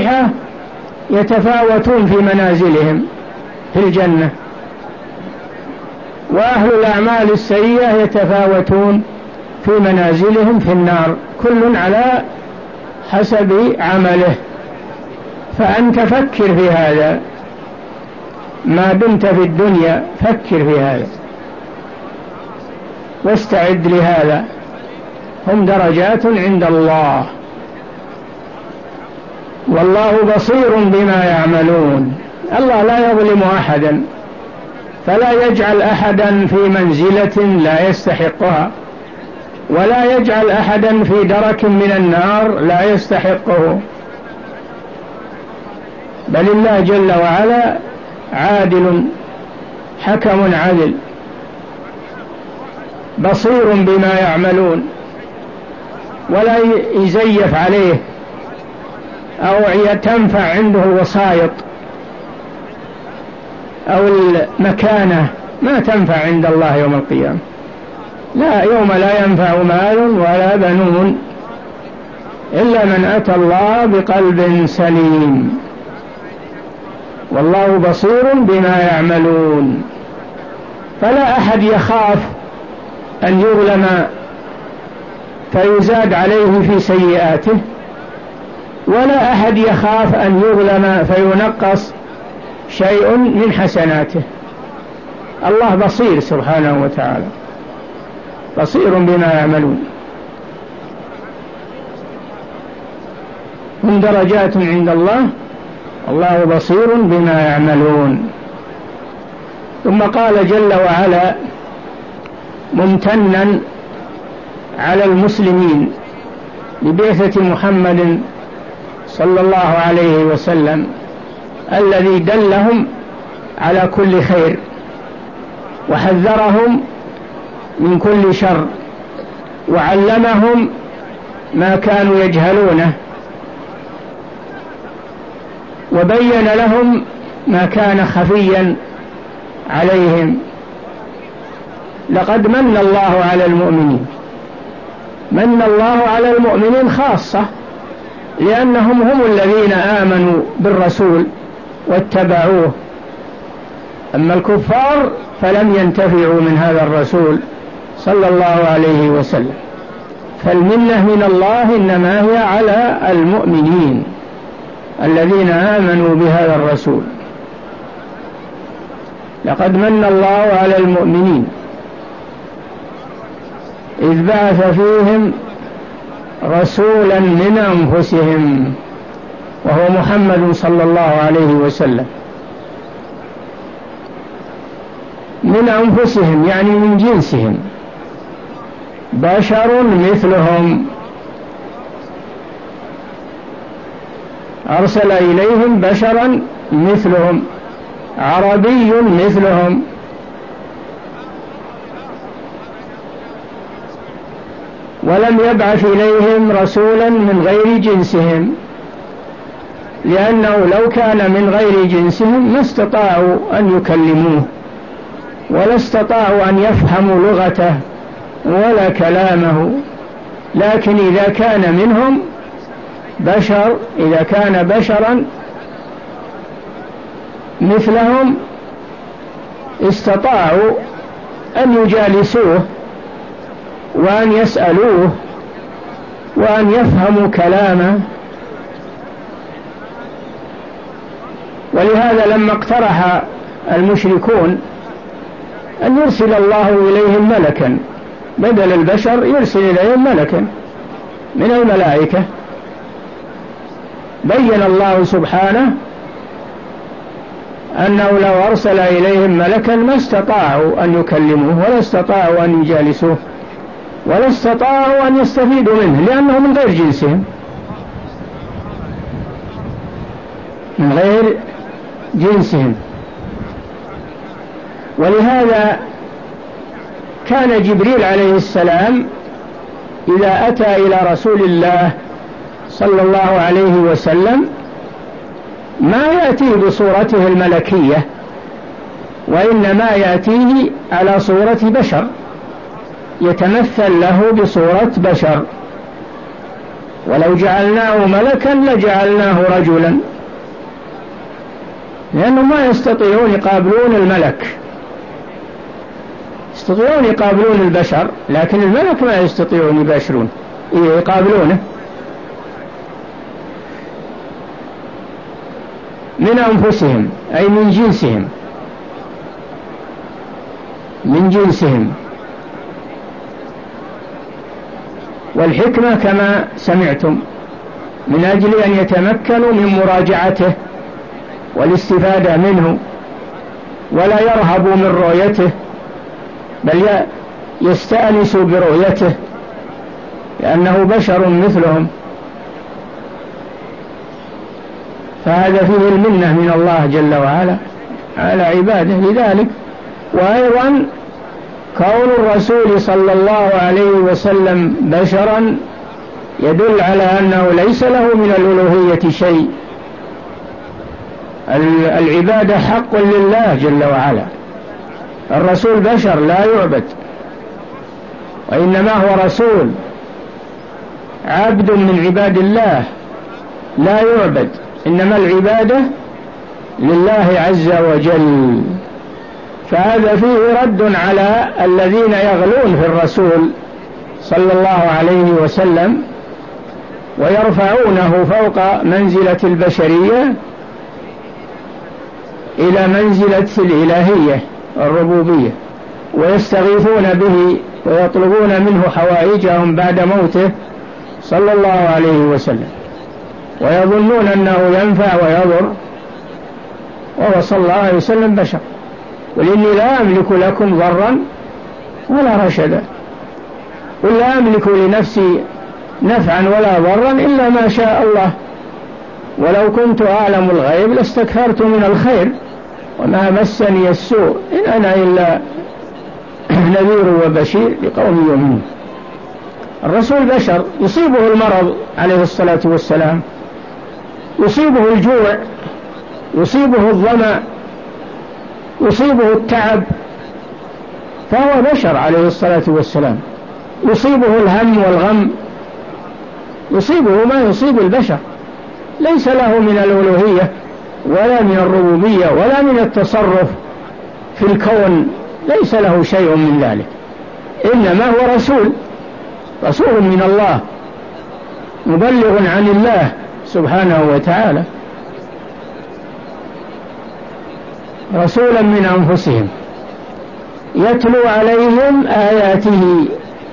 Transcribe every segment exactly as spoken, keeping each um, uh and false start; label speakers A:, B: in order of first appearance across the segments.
A: الصالحة يتفاوتون في منازلهم في الجنة، وأهل الأعمال السيئة يتفاوتون في منازلهم في النار، كل على حسب عمله. فأنت فكر في هذا ما دمت في الدنيا، فكر في هذا واستعد لهذا. هم درجات عند الله والله بصير بما يعملون. الله لا يظلم أحدا، فلا يجعل أحدا في منزلة لا يستحقها، ولا يجعل أحدا في درك من النار لا يستحقه، بل الله جل وعلا عادل حكم عدل بصير بما يعملون، ولا يزيف عليه أو تنفع عنده الوسائط أو المكانة، ما تنفع عند الله يوم القيامة. لا، يوم لا ينفع مال ولا بنون إلا من أتى الله بقلب سليم، والله بصير بما يعملون. فلا أحد يخاف أن يظلم فيزاد عليه في سيئاته، ولا أحد يخاف أن يظلم فينقص شيء من حسناته. الله بصير سبحانه وتعالى، بصير بما يعملون. هم درجات عند الله الله بصير بما يعملون. ثم قال جل وعلا ممتنا على المسلمين ببعثة محمد صلى الله عليه وسلم الذي دلهم على كل خير وحذرهم من كل شر وعلمهم ما كانوا يجهلونه وبين لهم ما كان خفيا عليهم. لقد من الله على المؤمنين، من الله على المؤمنين خاصة، لأنهم هم الذين آمنوا بالرسول واتبعوه، أما الكفار فلم ينتفعوا من هذا الرسول صلى الله عليه وسلم. فالمنة من الله إنما هي على المؤمنين الذين آمنوا بهذا الرسول. لقد من الله على المؤمنين إذ بعث فيهم رسولا من أنفسهم وهو محمد صلى الله عليه وسلم. من أنفسهم يعني من جنسهم، بشر مثلهم، أرسل إليهم بشرا مثلهم، عربي مثلهم. ولم يبعث إليهم رسولا من غير جنسهم، لأنه لو كان من غير جنسهم ما استطاعوا أن يكلموه ولا استطاعوا أن يفهموا لغته ولا كلامه. لكن إذا كان منهم بشر، إذا كان بشرا مثلهم استطاعوا أن يجالسوه وأن يسألوه وأن يفهموا كلامه. ولهذا لما اقترح المشركون أن يرسل الله إليهم ملكا بدل البشر، يرسل إليهم ملكا من الملائكة، بين الله سبحانه أنه لو أرسل إليهم ملكا ما استطاعوا أن يكلموه ولا استطاعوا أن يجالسوه ولا استطاعوا أن يستفيدوا منه، لأنه من غير جنسهم، من غير جنسهم. ولهذا كان جبريل عليه السلام إذا أتى إلى رسول الله صلى الله عليه وسلم ما يأتي بصورته الملكية، وإنما يأتيه على صورة بشر، يتمثل له بصورة بشر ولو جعلناه ملكا لجعلناه رجلا، لأنهم ما يستطيعون يقابلون الملك، يستطيعون يقابلون البشر لكن الملك ما يستطيعون يباشرون يقابلونه. من أنفسهم أي من جنسهم، من جنسهم. والحكمة كما سمعتم من أجل أن يتمكنوا من مراجعته والاستفادة منه، ولا يرهبوا من رؤيته بل يستأنسوا برؤيته لأنه بشر مثلهم. فهذا فيه المنة من الله جل وعلا على عباده. لذلك وأيضا كون الرسول صلى الله عليه وسلم بشرا يدل على أنه ليس له من الألوهية شيء. العبادة حق لله جل وعلا، الرسول بشر لا يعبد، وإنما هو رسول عبد من عباد الله لا يعبد، إنما العبادة لله عز وجل. فهذا فيه رد على الذين يغلون في الرسول صلى الله عليه وسلم ويرفعونه فوق منزلة البشرية إلى منزلة الإلهية الربوبية، ويستغيثون به ويطلبون منه حوائجهم بعد موته صلى الله عليه وسلم، ويظنون أنه ينفع ويضر، وهو صلى الله عليه وسلم بشر. قل إني لا أملك لكم ضرا ولا رشدا، قل لا أملك لنفسي نفعا ولا ضرا إلا ما شاء الله، ولو كنت أعلم الغيب لاستكثرت من الخير وما مسني السوء إن أنا إلا نذير وبشير لقوم يؤمنون. الرسول بشر، يصيبه المرض عليه الصلاة والسلام، يصيبه الجوع، يصيبه الظمأ، يصيبه التعب، فهو بشر عليه الصلاة والسلام. يصيبه الهم والغم، يصيبه ما يصيب البشر، ليس له من الألوهية ولا من الربوبية ولا من التصرف في الكون، ليس له شيء من ذلك، إنما هو رسول، رسول من الله مبلغ عن الله سبحانه وتعالى، رسولا من أنفسهم يتلو عليهم آياته.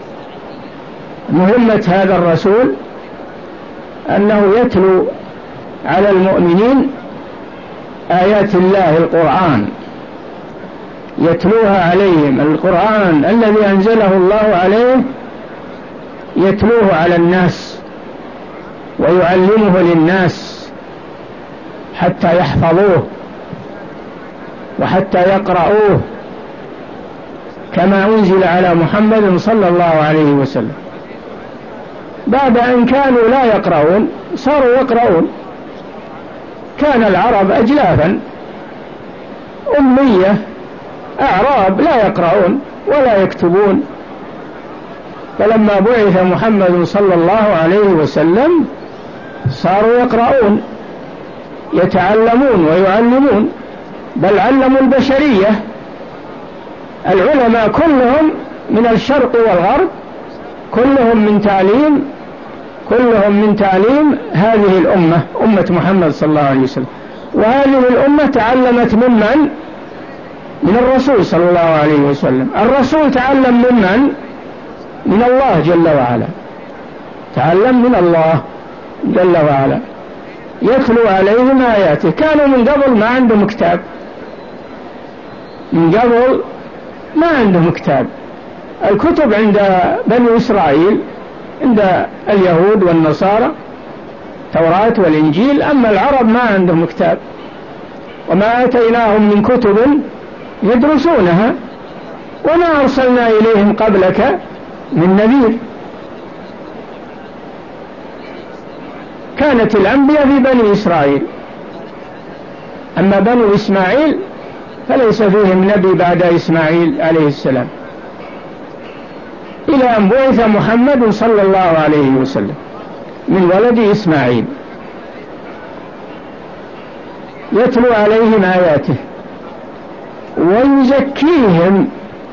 A: مهمة هذا الرسول أنه يتلو على المؤمنين آيات الله، القرآن يتلوها عليهم، القرآن الذي أنزله الله عليه يتلوه على الناس ويعلمه للناس حتى يحفظوه وحتى يقرؤوه كما أنزل على محمد صلى الله عليه وسلم. بعد أن كانوا لا يقرؤون صاروا يقرؤون. كان العرب أجلافا أمية أعراب لا يقرؤون ولا يكتبون، فلما بعث محمد صلى الله عليه وسلم صاروا يقرؤون يتعلمون ويعلمون، بل علموا البشرية. العلماء كلهم من الشرق والغرب كلهم من تعليم كلهم من تعليم هذه الأمة، أمة محمد صلى الله عليه وسلم. وهذه الأمة تعلمت ممن؟ من الرسول صلى الله عليه وسلم. الرسول تعلم ممن؟ من الله جل وعلا، تعلم من الله جل وعلا، يتلو عليهم آياته. كانوا من قبل ما عندهم كتاب، من قبل ما عندهم كتاب. الكتب عند بني إسرائيل، عند اليهود والنصارى التوراة والإنجيل، أما العرب ما عندهم كتاب، وما آتيناهم من كتب يدرسونها وما أرسلنا إليهم قبلك من نذير. كانت الأنبياء في بني إسرائيل، أما بنو إسماعيل فليس فيهم نبي بعد إسماعيل عليه السلام إلى أن بعث محمد صلى الله عليه وسلم. من ولد إسماعيل يتلو عليهم آياته ويزكيهم.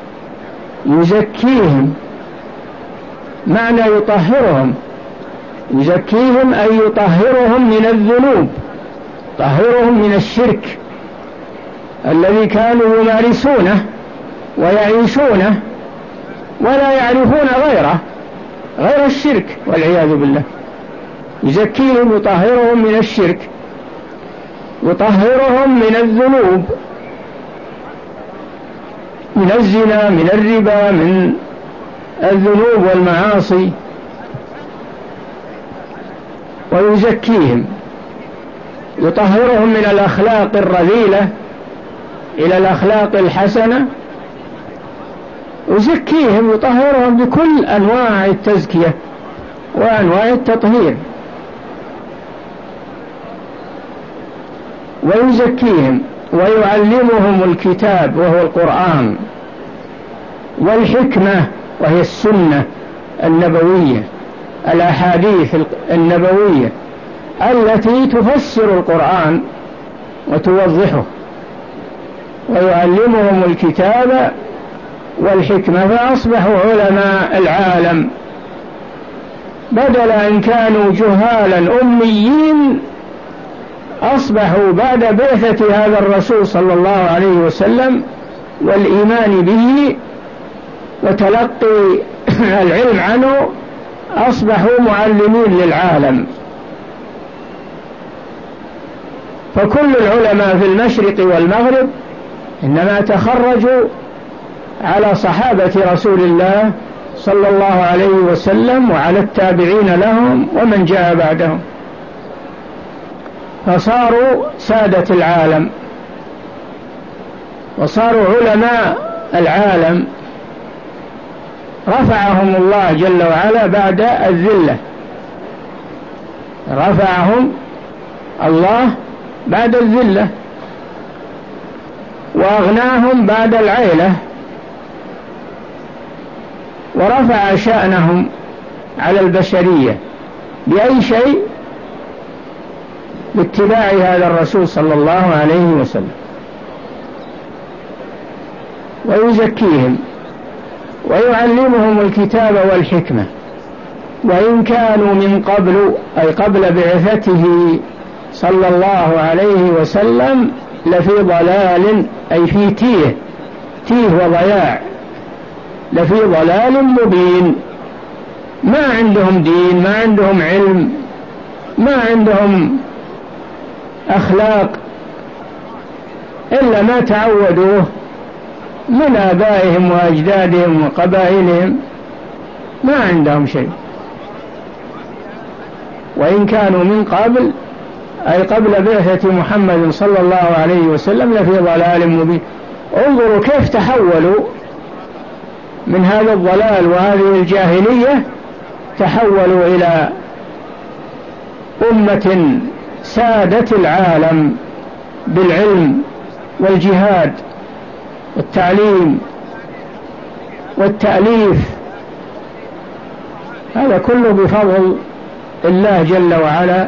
A: يزكيهم معنى يطهرهم. يزكيهم أي يطهرهم من الذنوب، يطهرهم من الشرك الذي كانوا يمارسونه ويعيشونه ولا يعرفون غيره غير الشرك والعياذ بالله. يزكيهم يطهرهم من الشرك، يطهرهم من الذنوب، من الزنا، من الربا، من الذنوب والمعاصي، ويزكيهم يطهرهم من الأخلاق الرذيلة إلى الأخلاق الحسنة. يزكيهم يطهرهم بكل أنواع التزكية وأنواع التطهير. ويزكيهم ويعلمهم الكتاب وهو القرآن، والحكمة وهي السنة النبوية، الأحاديث النبوية التي تفسر القرآن وتوضحه. ويعلمهم الكتاب والحكمة، فأصبحوا علماء العالم، بدل أن كانوا جهالا أميين أصبحوا بعد بعثة هذا الرسول صلى الله عليه وسلم والإيمان به وتلقي العلم عنه أصبحوا معلمين للعالم. فكل العلماء في المشرق والمغرب إنما تخرجوا على صحابة رسول الله صلى الله عليه وسلم وعلى التابعين لهم ومن جاء بعدهم، فصاروا سادة العالم وصاروا علماء العالم. رفعهم الله جل وعلا بعد الذلة، رفعهم الله بعد الذلة، وأغناهم بعد العيلة، ورفع شأنهم على البشرية. بأي شيء؟ باتباع هذا الرسول صلى الله عليه وسلم. ويزكيهم ويعلمهم الكتاب والحكمة، وإن كانوا من قبل أي قبل بعثته صلى الله عليه وسلم لفي ضلال أي في تيه تيه وضياع، لفي ضلال مبين. ما عندهم دين، ما عندهم علم، ما عندهم أخلاق إلا ما تعودوه من آبائهم وأجدادهم وقبائلهم، ما عندهم شيء. وإن كانوا من قبل أي قبل بعثة محمد صلى الله عليه وسلم لفي ضلال مبين. انظروا كيف تحولوا من هذا الضلال وهذه الجاهلية، تحولوا إلى أمة سادت العالم بالعلم والجهاد والتعليم والتأليف. هذا كله بفضل الله جل وعلا،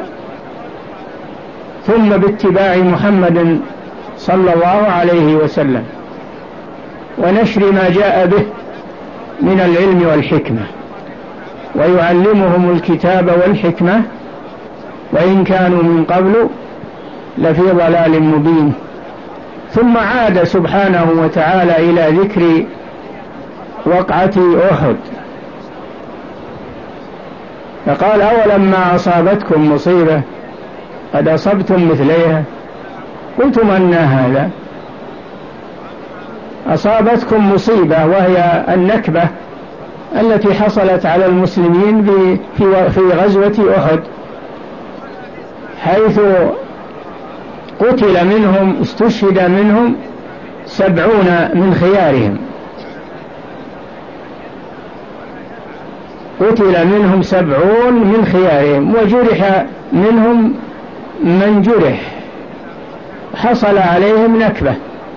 A: ثم باتباع محمد صلى الله عليه وسلم ونشر ما جاء به من العلم والحكمة. ويعلمهم الكتاب والحكمة وإن كانوا من قبل لفي ضلال مبين. ثم عاد سبحانه وتعالى إلى ذكر وقعة أحد، فقال: أولما أصابتكم مصيبة قد أصبتم مثليها قلتم أنى هذا. أصابتكم مصيبة وهي النكبة التي حصلت على المسلمين في غزوة أحد، حيث قتل منهم استشهد منهم سبعون من خيارهم، قتل منهم سبعون من خيارهم، وجرح منهم من جرح، حصل عليهم نكبة.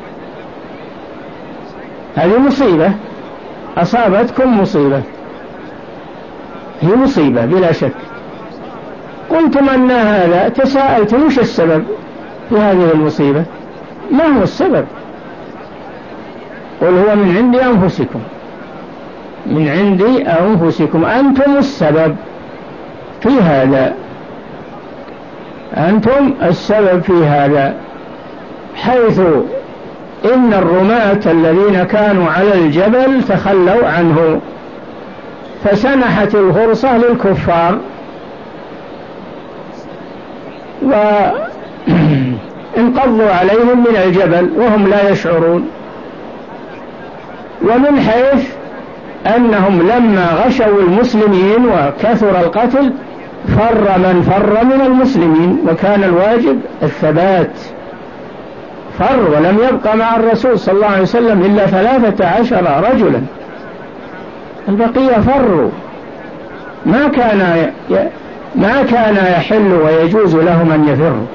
A: هذه مصيبة، أصابتكم مصيبة، هي مصيبة بلا شك. قلتم أن هذا، تساءلت وش السبب في هذه المصيبة؟ ما هو السبب؟ قل هو من عند أنفسكم، من عند أنفسكم، أنتم السبب في هذا، أنتم السبب في هذا، حيث إن الرماة الذين كانوا على الجبل تخلوا عنه فسنحت الفرصة للكفار وانقضوا عليهم من الجبل وهم لا يشعرون. ومن حيث أنهم لما غشوا المسلمين وكثر القتل فر من فر من المسلمين، وكان الواجب الثبات، فر ولم يبقى مع الرسول صلى الله عليه وسلم إلا ثلاثة عشر رجلا، البقية فروا. ما كان ما كان يحل ويجوز لهم أن يفروا.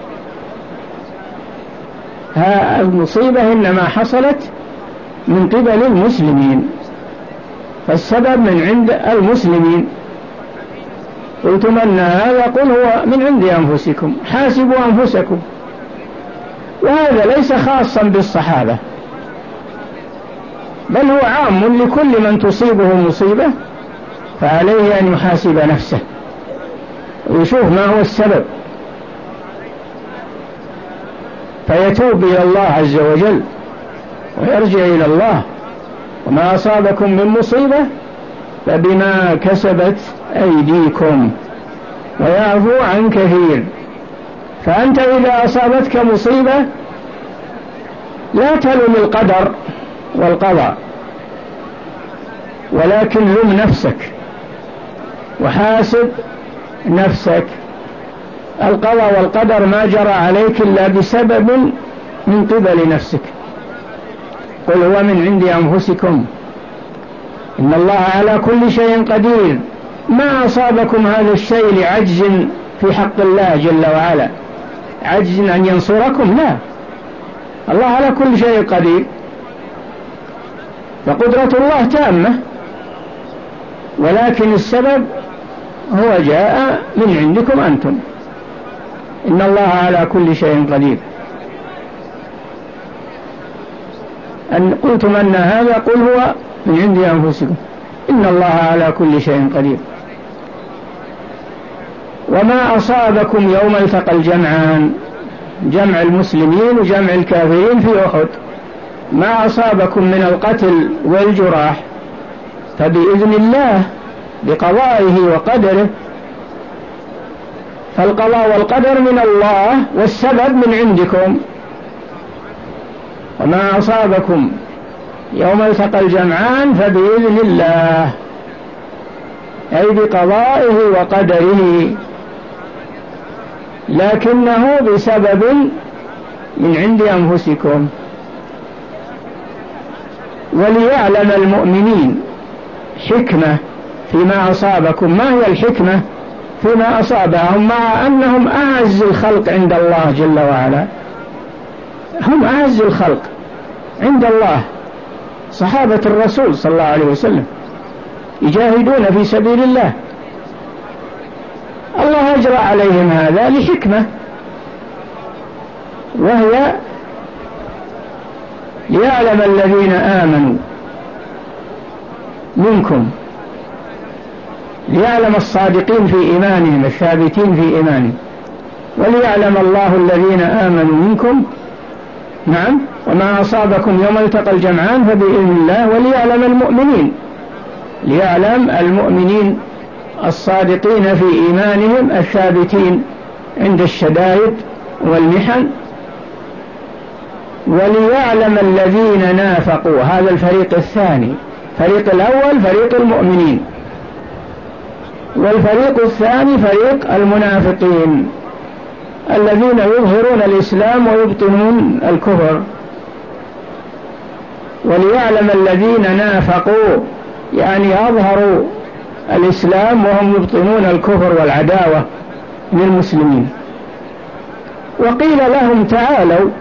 A: ها المصيبة إنما حصلت من قبل المسلمين، فالسبب من عند المسلمين. قلتم أن هذا، قل هو من عند أنفسكم، حاسبوا أنفسكم. وهذا ليس خاصا بالصحابة، بل هو عام لكل من تصيبه مصيبة، فعليه أن يحاسب نفسه ويشوف ما هو السبب، فيتوب إلى الله عز وجل ويرجع إلى الله. وما أصابكم من مصيبة فبما كسبت أيديكم ويعفو عن كثير. فأنت إذا أصابتك مصيبة لا تلوم القدر والقضاء، ولكن لوم نفسك وحاسب نفسك. القضاء والقدر ما جرى عليك إلا بسبب من قبل نفسك. قل هو من عند أنفسكم إن الله على كل شيء قدير. ما أصابكم هذا الشيء لعجز في حق الله جل وعلا، عجز أن ينصركم، لا، الله على كل شيء قدير، فقدرة الله تامة، ولكن السبب هو جاء من عندكم أنتم. إن الله على كل شيء قدير. أن قلتم أن هذا، قل هو من عند أنفسكم إن الله على كل شيء قدير. وما أصابكم يوم التقى الجمعان، جمع المسلمين وجمع الكافرين في أحد، ما أصابكم من القتل والجراح فبإذن الله بقضائه وقدره. فالقضاء والقدر من الله والسبب من عندكم. وما أصابكم يوم التقى الجمعان فبإذن الله، أي بقضائه وقدره، لكنه بسبب من عند أنفسكم. وليعلم المؤمنين حكمة فيما أصابكم. ما هي الحكمة فيما أصابهم مع أنهم أعز الخلق عند الله جل وعلا؟ هم أعز الخلق عند الله، صحابة الرسول صلى الله عليه وسلم يجاهدون في سبيل الله، الله أجرى عليهم هذا لحكمة، وهي ليعلم الذين آمنوا منكم، ليعلم الصادقين في إيمانهم الثابتين في إيمانهم، وليعلم الله الذين آمنوا منكم. نعم. وما أصابكم يوم التقى الجمعان فبإذن الله، وليعلم المؤمنين، ليعلم المؤمنين الصادقين في إيمانهم الثابتين عند الشدائد والمحن، وليعلم الذين نافقوا. هذا الفريق الثاني، فريق الأول فريق المؤمنين، والفريق الثاني فريق المنافقين الذين يظهرون الإسلام ويبطنون الكفر. وليعلم الذين نافقوا يعني أظهروا الإسلام وهم يبطنون الكفر والعداوة من المسلمين. وقيل لهم تعالوا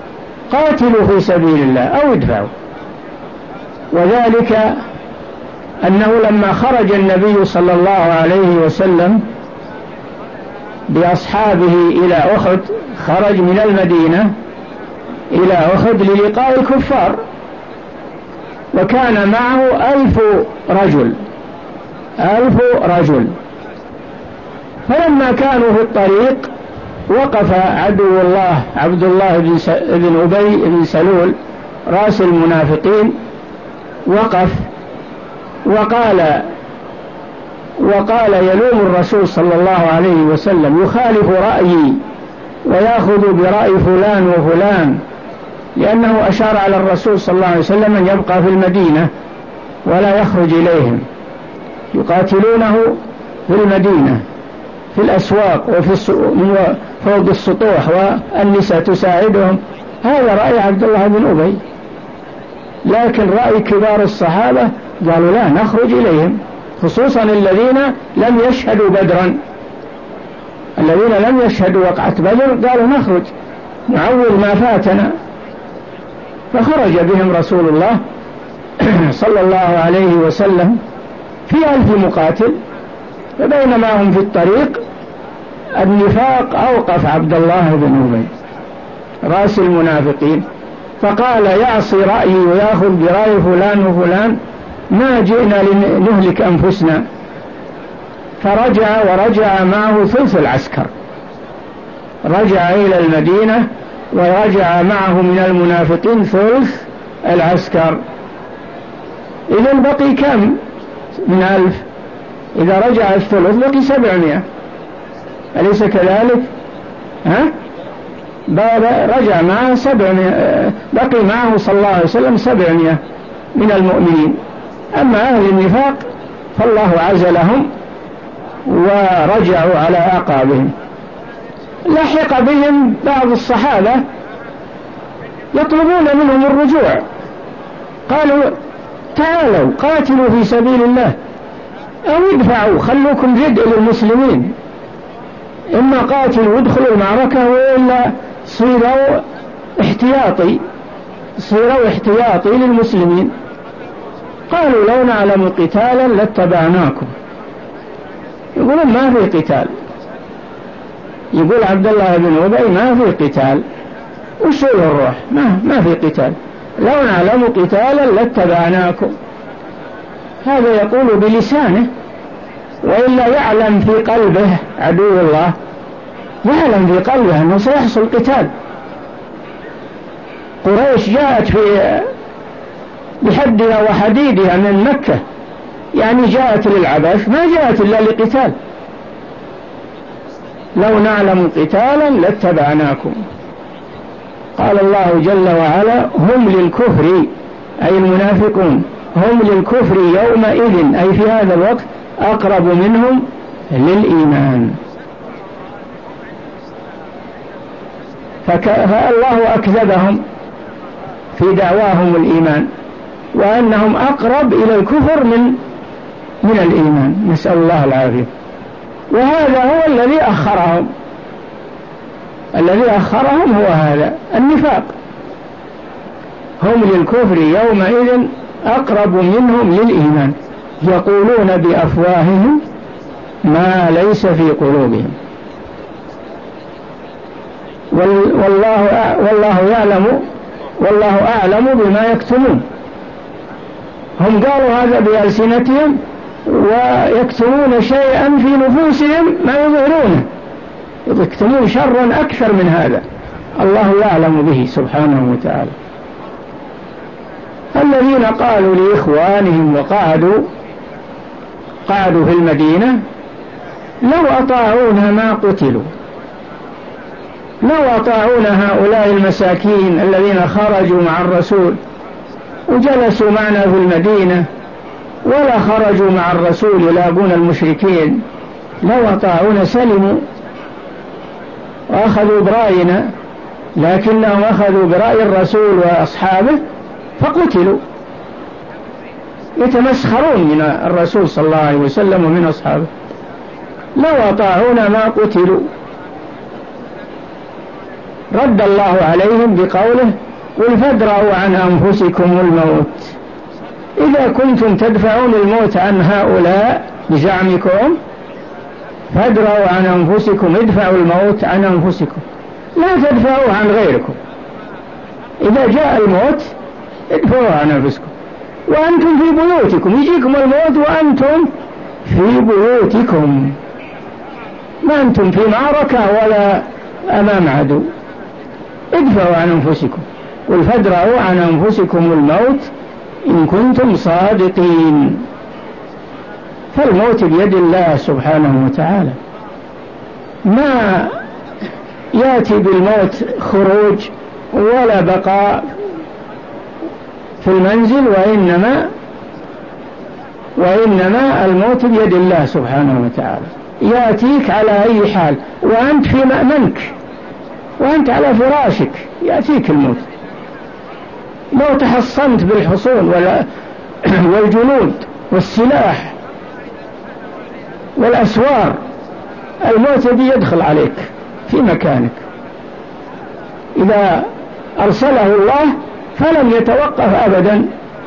A: قاتلوا في سبيل الله أو ادفعوا، وذلك أنه لما خرج النبي صلى الله عليه وسلم بأصحابه إلى أحد، خرج من المدينة إلى أحد للقاء الكفار، وكان معه ألف رجل ألف رجل فلما كانوا في الطريق وقف عدو الله عبد الله بن أبي بن سلول رأس المنافقين، وقف وقال وقال يلوم الرسول صلى الله عليه وسلم، يخالف رأيي ويأخذ برأي فلان وفلان، لأنه أشار على الرسول صلى الله عليه وسلم أن يبقى في المدينة ولا يخرج إليهم، يقاتلونه في المدينة في الأسواق وفي فوق السطوح والنساء تساعدهم. هذا رأي عبد الله بن أبي، لكن رأي كبار الصحابة قالوا لا نخرج إليهم، خصوصا الذين لم يشهدوا بدرا، الذين لم يشهدوا وقعة بدر قالوا نخرج نعوض ما فاتنا. فخرج بهم رسول الله صلى الله عليه وسلم في ألف مقاتل، فبينما هم في الطريق النفاق أوقف عبد الله بن أبي رأس المنافقين، فقال يعصي رأيي ويأخذ برأي فلان وفلان، ما جئنا لنهلك أنفسنا. فرجع ورجع معه ثلث العسكر، رجع إلى المدينة ورجع معه من المنافقين ثلث العسكر. إذن بقي كم من ألف؟ إذا رجع الثلث بقي سبعمائة، أليس كذلك؟ ها؟ رجع معه سبعمائة، بقي معه صلى الله عليه وسلم سبعمائة من المؤمنين. أما أهل النفاق فالله عزلهم ورجعوا على أعقابهم. لحق بهم بعض الصحابة يطلبون منهم الرجوع، قالوا تعالوا قاتلوا في سبيل الله أو ادفعوا، خلوكم ردء للمسلمين، إما قاتلوا وادخلوا المعركة وإلا صيروا احتياطي صيروا احتياطي للمسلمين. قالوا لو نعلم قتالا لاتبعناكم. يقولون ما في قتال، يقول عبد الله بن أبي ما في قتال، وش الروح ما, ما في قتال، لو نعلم قتالا لاتبعناكم. هذا يقول بلسانه، وإلا يعلم في قلبه عدو الله، يعلم في قلبه أنه سيحصل قتال. قريش جاءت في بحدها وحديدها من مكة، يعني جاءت للعبث، ما جاءت إلا لقتال. لو نعلم قتالا لاتبعناكم. قال الله جل وعلا هم للكفر أي المنافقون هم للكفر يومئذ أي في هذا الوقت أقرب منهم للإيمان. فالله أكذبهم في دعواهم الإيمان، وأنهم أقرب إلى الكفر من من الإيمان، نسأل الله العافية. وهذا هو الذي أخرهم، الذي أخرهم هو هذا النفاق. هم للكفر يومئذ أقرب منهم للإيمان يقولون بأفواههم ما ليس في قلوبهم والله والله يعلم والله أعلم بما يكتمون. هم قالوا هذا بألسنتهم ويكتمون شيئا في نفوسهم ما يظهرونه، يكتمون شرا أكثر من هذا، الله يعلم به سبحانه وتعالى. الذين قالوا لإخوانهم وقعدوا قعدوا في المدينة لو أطاعونا ما قتلوا، لو أطاعونا هؤلاء المساكين الذين خرجوا مع الرسول وجلسوا معنا في المدينة ولا خرجوا مع الرسول يلاقون المشركين، لو أطاعونا سلموا وأخذوا برأينا، لكنهم أخذوا برأي الرسول وأصحابه فقتلوا، يتمسخرون من الرسول صلى الله عليه وسلم ومن أصحابه. لو أطاعونا ما قتلوا. رد الله عليهم بقوله قل فادرأوا عن أنفسكم الموت إذا كنتم تدفعون الموت عن هؤلاء بزعمكم فادروا عن أنفسكم، ادفعوا الموت عن أنفسكم، لا تدفعوا عن غيركم. إذا جاء الموت ادفعوا عن أنفسكم وأنتم في بيوتكم، يجيكم الموت وأنتم في بيوتكم، ما أنتم في معركة ولا أمام عدو. ادفعوا عن أنفسكم، قل فادروا عن أنفسكم الموت إن كنتم صادقين. فالموت بيد الله سبحانه وتعالى، ما يأتي بالموت خروج ولا بقاء في المنزل، وإنما وإنما الموت بيد الله سبحانه وتعالى، يأتيك على أي حال، وأنت في مأمنك وأنت على فراشك يأتيك الموت. لو تحصنت بالحصون والجنود والسلاح والأسوار الموت يبي يدخل عليك في مكانك. إذا أرسله الله فلم يتوقف أبدا.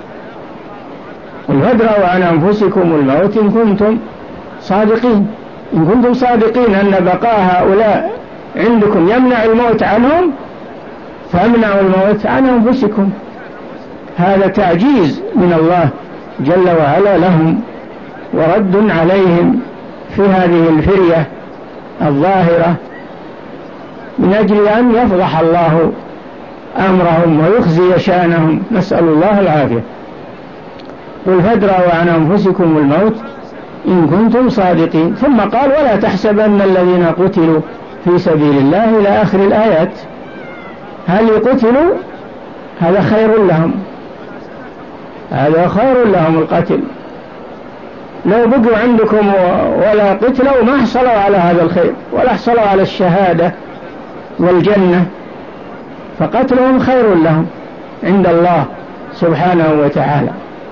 A: وادروا عن أنفسكم الموت إن كنتم صادقين، إن كنتم صادقين أن بقاء هؤلاء عندكم يمنع الموت عنهم فامنعوا الموت عن أنفسكم. هذا تعجيز من الله جل وعلا لهم ورد عليهم في هذه الفرية الظاهرة من أجل أن يفضح الله أمرهم ويخزي شأنهم، نسأل الله العافية. قل فادروا عن أنفسكم الموت إن كنتم صادقين. ثم قال ولا تحسبن الذين قتلوا في سبيل الله إلى آخر الآيات. هل يقتلوا؟ هذا خير لهم، هذا خير لهم القتل. لو بقوا عندكم ولا قتلوا ما حصلوا على هذا الخير ولا حصلوا على الشهادة والجنة، فقتلهم خير لهم عند الله سبحانه وتعالى.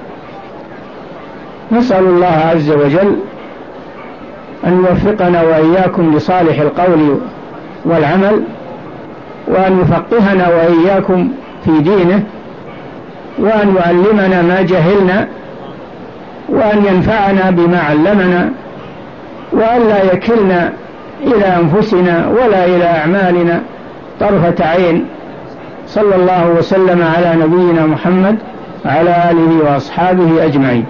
A: نسأل الله عز وجل أن يوفقنا وإياكم لصالح القول والعمل، وأن يفقهنا وإياكم في دينه، وأن يعلمنا ما جهلنا، وأن ينفعنا بما علمنا، وأن لا يكلنا إلى أنفسنا ولا إلى أعمالنا طرفة عين. صلى الله وسلم على نبينا محمد وعلى آله وأصحابه أجمعين.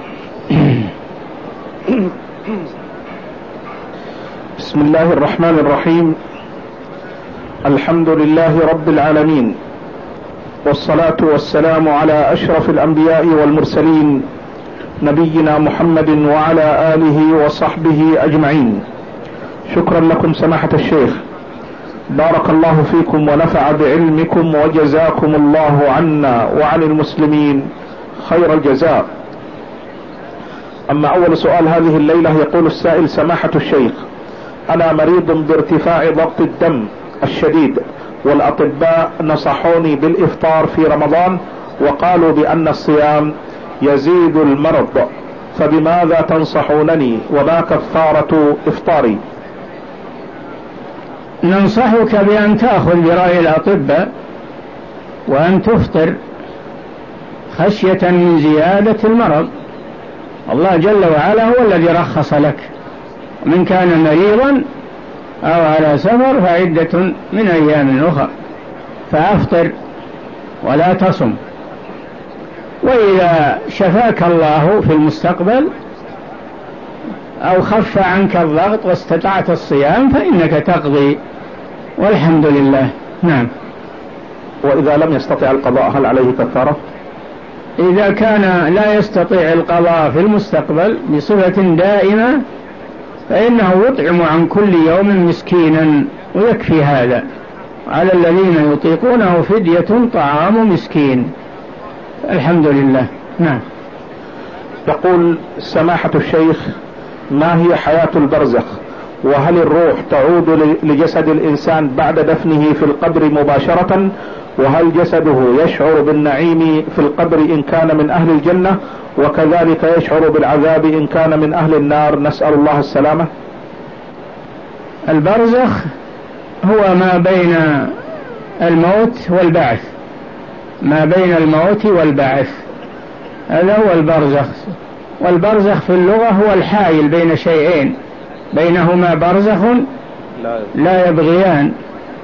B: بسم الله الرحمن الرحيم. الحمد لله رب العالمين، والصلاة والسلام على أشرف الأنبياء والمرسلين نبينا محمد وعلى آله وصحبه أجمعين. شكرا لكم سماحة الشيخ، بارك الله فيكم ونفع بعلمكم وجزاكم الله عنا وعن المسلمين خير الجزاء. أما أول سؤال هذه الليلة، يقول السائل سماحة الشيخ أنا مريض بارتفاع ضغط الدم الشديد، والأطباء نصحوني بالإفطار في رمضان وقالوا بأن الصيام يزيد المرض، فبماذا تنصحونني وما كفارة إفطاري؟
A: ننصحك بأن تأخذ برأي الأطباء وأن تفطر خشية من زيادة المرض. الله جل وعلا هو الذي رخص لك، من كان مريضا أو على سفر فعدة من أيام أخرى، فأفطر ولا تصم. وإذا شفاك الله في المستقبل أو خف عنك الضغط واستطعت الصيام فإنك تقضي والحمد لله. نعم.
B: وإذا لم يستطع القضاء هل عليه كفارة؟
A: إذا كان لا يستطيع القضاء في المستقبل بصفة دائمة فإنه يطعم عن كل يوم مسكينا ويكفي هذا. على الذين يطيقونه فدية طعام مسكين. الحمد لله. نعم.
B: يقول سماحة الشيخ ما هي حياة البرزخ؟ وهل الروح تعود لجسد الإنسان بعد دفنه في القبر مباشرة؟ وهل جسده يشعر بالنعيم في القبر إن كان من أهل الجنة، وكذلك يشعر بالعذاب إن كان من أهل النار؟ نسأل الله السلامة.
A: البرزخ هو ما بين الموت والبعث، ما بين الموت والبعث. هذا هو البرزخ. والبرزخ في اللغة هو الحائل بين شيئين بينهما برزخ لا يبغيان،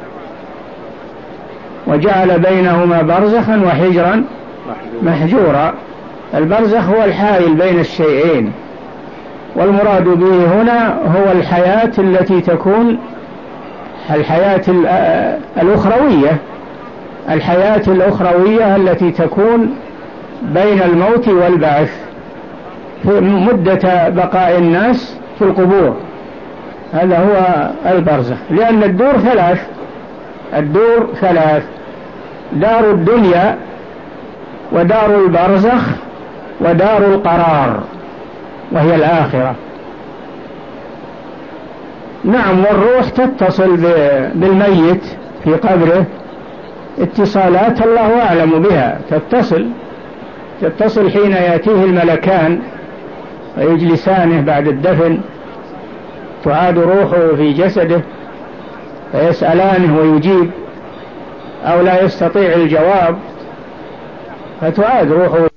A: وجعل بينهما برزخا وحجرا محجورا. البرزخ هو الحائل بين الشيئين، والمراد به هنا هو الحياة التي تكون الحياة الأخروية، الحياة الأخروية التي تكون بين الموت والبعث في مدة بقاء الناس في القبور. هذا هو البرزخ. لأن الدور ثلاث، الدور ثلاث: دار الدنيا، ودار البرزخ، ودار القرار وهي الآخرة. نعم، والروح تتصل بالميت في قبره اتصالات الله أعلم بها، تتصل تتصل حين يأتيه الملكان ويجلسانه بعد الدفن، تعاد روحه في جسده فيسألانه ويجيب أو لا يستطيع الجواب فتعاد روحه